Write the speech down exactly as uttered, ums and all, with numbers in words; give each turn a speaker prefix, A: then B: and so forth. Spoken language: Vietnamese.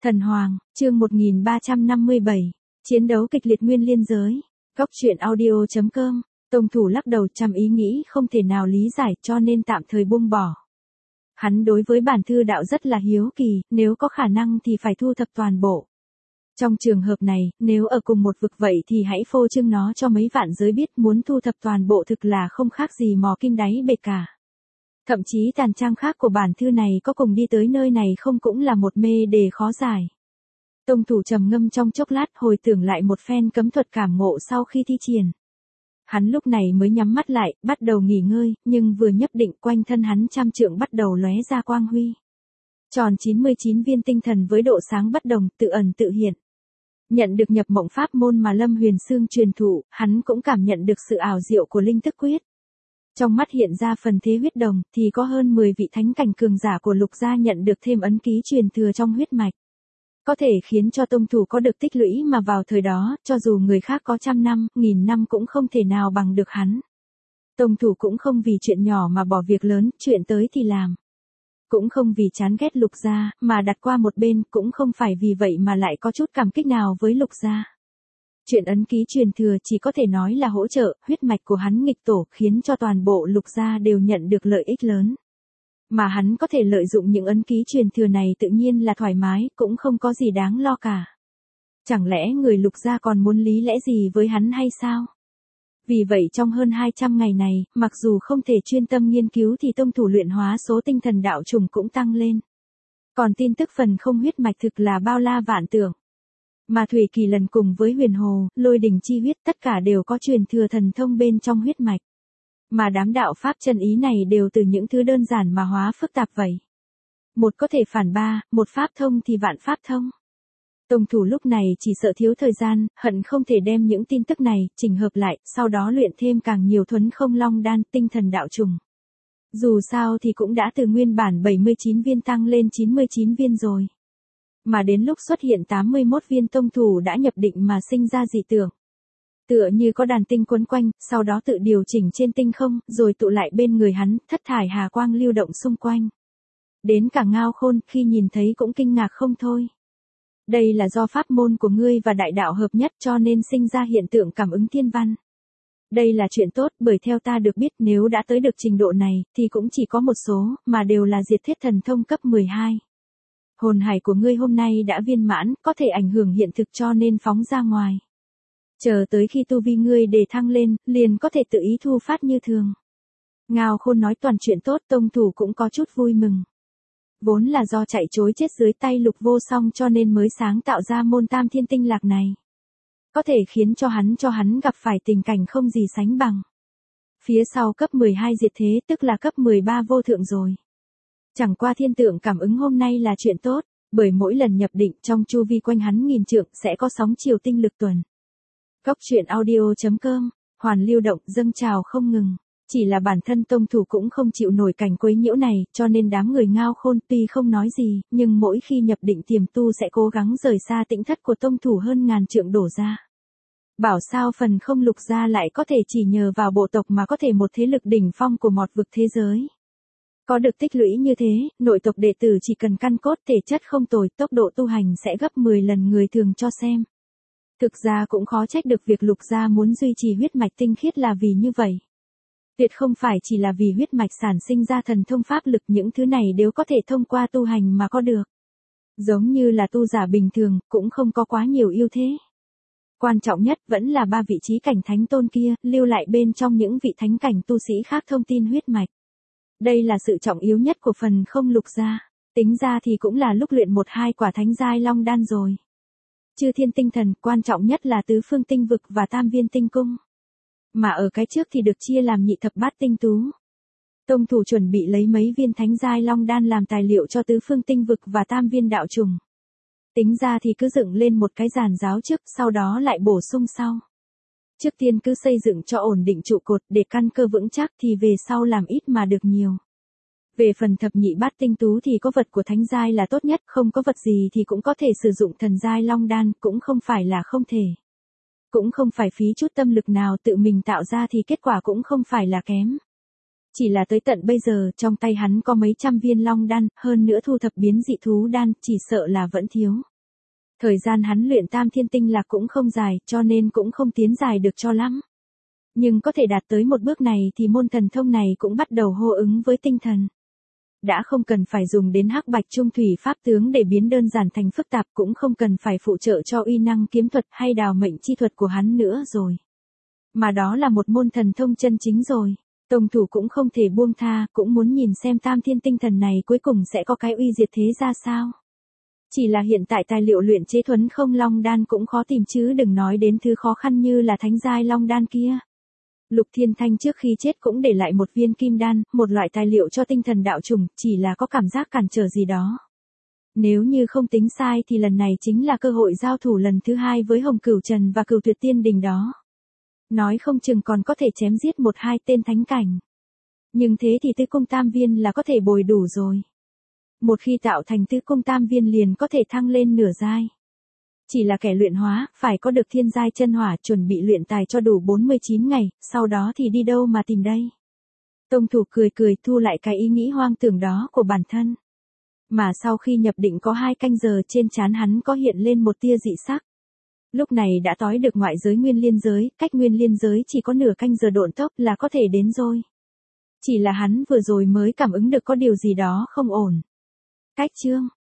A: Thần Hoàng, chương một nghìn ba trăm năm mươi bảy, chiến đấu kịch liệt nguyên liên giới. Góc truyện audio chấm com, Tông Thủ lắc đầu trăm ý nghĩ không thể nào lý giải cho nên tạm thời buông bỏ. Hắn đối với bản thư đạo rất là hiếu kỳ, nếu có khả năng thì phải thu thập toàn bộ. Trong trường hợp này, nếu ở cùng một vực vậy thì hãy phô trương nó cho mấy vạn giới biết, muốn thu thập toàn bộ thực là không khác gì mò kim đáy bể cả. Thậm chí tàn trang khác của bản thư này có cùng đi tới nơi này không cũng là một mê đề khó giải. Tông Thủ trầm ngâm trong chốc lát hồi tưởng lại một phen cấm thuật cảm ngộ sau khi thi triển. Hắn lúc này mới nhắm mắt lại, bắt đầu nghỉ ngơi, nhưng vừa nhấp định quanh thân hắn trăm trượng bắt đầu lóe ra quang huy. Tròn chín mươi chín viên tinh thần với độ sáng bất đồng, tự ẩn tự hiện. Nhận được nhập mộng pháp môn mà Lâm Huyền Sương truyền thụ, hắn cũng cảm nhận được sự ảo diệu của linh thức quyết. Trong mắt hiện ra phần thế huyết đồng, thì có hơn mười vị thánh cảnh cường giả của Lục gia nhận được thêm ấn ký truyền thừa trong huyết mạch. Có thể khiến cho Tông Thủ có được tích lũy mà vào thời đó, cho dù người khác có trăm năm, nghìn năm cũng không thể nào bằng được hắn. Tông Thủ cũng không vì chuyện nhỏ mà bỏ việc lớn, chuyện tới thì làm. Cũng không vì chán ghét Lục gia, mà đặt qua một bên, cũng không phải vì vậy mà lại có chút cảm kích nào với Lục gia. Chuyện ấn ký truyền thừa chỉ có thể nói là hỗ trợ, huyết mạch của hắn nghịch tổ khiến cho toàn bộ Lục gia đều nhận được lợi ích lớn. Mà hắn có thể lợi dụng những ấn ký truyền thừa này tự nhiên là thoải mái, cũng không có gì đáng lo cả. Chẳng lẽ người Lục gia còn muốn lý lẽ gì với hắn hay sao? Vì vậy trong hơn hai trăm ngày này, mặc dù không thể chuyên tâm nghiên cứu thì Tông Thủ luyện hóa số tinh thần đạo trùng cũng tăng lên. Còn tin tức phần không huyết mạch thực là bao la vạn tượng. Mà Thủy Kỳ lần cùng với Huyền Hồ, Lôi Đình chi huyết tất cả đều có truyền thừa thần thông bên trong huyết mạch. Mà đám đạo pháp chân ý này đều từ những thứ đơn giản mà hóa phức tạp vậy. Một có thể phản ba, một pháp thông thì vạn pháp thông. Tông Thủ lúc này chỉ sợ thiếu thời gian, hận không thể đem những tin tức này chỉnh hợp lại, sau đó luyện thêm càng nhiều thuấn không long đan tinh thần đạo trùng. Dù sao thì cũng đã từ nguyên bản bảy mươi chín viên tăng lên chín mươi chín viên rồi. Mà đến lúc xuất hiện tám mươi mốt viên Tông Thủ đã nhập định mà sinh ra dị tưởng. Tựa như có đàn tinh quấn quanh, sau đó tự điều chỉnh trên tinh không, rồi tụ lại bên người hắn, thất thải hà quang lưu động xung quanh. Đến cả Ngao Khôn khi nhìn thấy cũng kinh ngạc không thôi. Đây là do pháp môn của ngươi và đại đạo hợp nhất cho nên sinh ra hiện tượng cảm ứng thiên văn. Đây là chuyện tốt, bởi theo ta được biết nếu đã tới được trình độ này, thì cũng chỉ có một số, mà đều là diệt thiết thần thông cấp mười hai. Hồn hải của ngươi hôm nay đã viên mãn, có thể ảnh hưởng hiện thực cho nên phóng ra ngoài. Chờ tới khi tu vi ngươi đề thăng lên, liền có thể tự ý thu phát như thường. Ngao Khôn nói toàn chuyện tốt, Tông Thủ cũng có chút vui mừng. Vốn là do chạy trối chết dưới tay Lục Vô Song cho nên mới sáng tạo ra môn Tam Thiên Tinh Lạc này. Có thể khiến cho hắn cho hắn gặp phải tình cảnh không gì sánh bằng. Phía sau cấp mười hai diệt thế tức là cấp mười ba vô thượng rồi. Chẳng qua thiên tượng cảm ứng hôm nay là chuyện tốt, bởi mỗi lần nhập định trong chu vi quanh hắn nghìn trượng sẽ có sóng chiều tinh lực tuần. Góc truyện audio chấm com, hoàn lưu động dâng trào không ngừng. Chỉ là bản thân Tông Thủ cũng không chịu nổi cảnh quấy nhiễu này, cho nên đám người Ngao Khôn tuy không nói gì, nhưng mỗi khi nhập định tiềm tu sẽ cố gắng rời xa tĩnh thất của Tông Thủ hơn ngàn trượng đổ ra. Bảo sao phần không Lục gia lại có thể chỉ nhờ vào bộ tộc mà có thể một thế lực đỉnh phong của mọt vực thế giới. Có được tích lũy như thế, nội tộc đệ tử chỉ cần căn cốt thể chất không tồi, tốc độ tu hành sẽ gấp mười lần người thường cho xem. Thực ra cũng khó trách được việc Lục gia muốn duy trì huyết mạch tinh khiết là vì như vậy. Tuyệt không phải chỉ là vì huyết mạch sản sinh ra thần thông pháp lực, những thứ này đều có thể thông qua tu hành mà có được. Giống như là tu giả bình thường, cũng không có quá nhiều ưu thế. Quan trọng nhất vẫn là ba vị trí cảnh thánh tôn kia, lưu lại bên trong những vị thánh cảnh tu sĩ khác thông tin huyết mạch. Đây là sự trọng yếu nhất của phần không Lục gia. Tính ra thì cũng là lúc luyện một hai quả thánh giai long đan rồi. Chư thiên tinh thần, quan trọng nhất là tứ phương tinh vực và tam viên tinh cung. Mà ở cái trước thì được chia làm nhị thập bát tinh tú. Tông Thủ chuẩn bị lấy mấy viên thánh giai long đan làm tài liệu cho tứ phương tinh vực và tam viên đạo trùng. Tính ra thì cứ dựng lên một cái giàn giáo trước, sau đó lại bổ sung sau. Trước tiên cứ xây dựng cho ổn định trụ cột để căn cơ vững chắc thì về sau làm ít mà được nhiều. Về phần thập nhị bát tinh tú thì có vật của thánh giai là tốt nhất, không có vật gì thì cũng có thể sử dụng thần giai long đan, cũng không phải là không thể. Cũng không phải phí chút tâm lực nào tự mình tạo ra thì kết quả cũng không phải là kém. Chỉ là tới tận bây giờ trong tay hắn có mấy trăm viên long đan, hơn nữa thu thập biến dị thú đan, chỉ sợ là vẫn thiếu. Thời gian hắn luyện tam thiên tinh lạc cũng không dài, cho nên cũng không tiến dài được cho lắm. Nhưng có thể đạt tới một bước này thì môn thần thông này cũng bắt đầu hô ứng với tinh thần. Đã không cần phải dùng đến hắc bạch trung thủy pháp tướng để biến đơn giản thành phức tạp, cũng không cần phải phụ trợ cho uy năng kiếm thuật hay đào mệnh chi thuật của hắn nữa rồi. Mà đó là một môn thần thông chân chính rồi. Tông thủ cũng không thể buông tha, cũng muốn nhìn xem tam thiên tinh thần này cuối cùng sẽ có cái uy diệt thế ra sao. Chỉ là hiện tại tài liệu luyện chế thuấn không long đan cũng khó tìm chứ đừng nói đến thứ khó khăn như là thánh giai long đan kia. Lục Thiên Thanh trước khi chết cũng để lại một viên kim đan, một loại tài liệu cho tinh thần đạo trùng, chỉ là có cảm giác cản trở gì đó. Nếu như không tính sai thì lần này chính là cơ hội giao thủ lần thứ hai với Hồng Cửu Trần và Cửu Tuyệt Tiên Đình đó. Nói không chừng còn có thể chém giết một hai tên thánh cảnh. Nhưng thế thì tứ cung tam viên là có thể bồi đủ rồi. Một khi tạo thành tứ cung tam viên liền có thể thăng lên nửa giai. Chỉ là kẻ luyện hóa, phải có được thiên giai chân hỏa chuẩn bị luyện tài cho đủ bốn mươi chín ngày, sau đó thì đi đâu mà tìm đây. Tông thủ cười cười thu lại cái ý nghĩ hoang tưởng đó của bản thân. Mà sau khi nhập định có hai canh giờ trên trán hắn có hiện lên một tia dị sắc. Lúc này đã tối được ngoại giới nguyên liên giới, cách nguyên liên giới chỉ có nửa canh giờ độn tốc là có thể đến rồi. Chỉ là hắn vừa rồi mới cảm ứng được có điều gì đó không ổn. Cách chương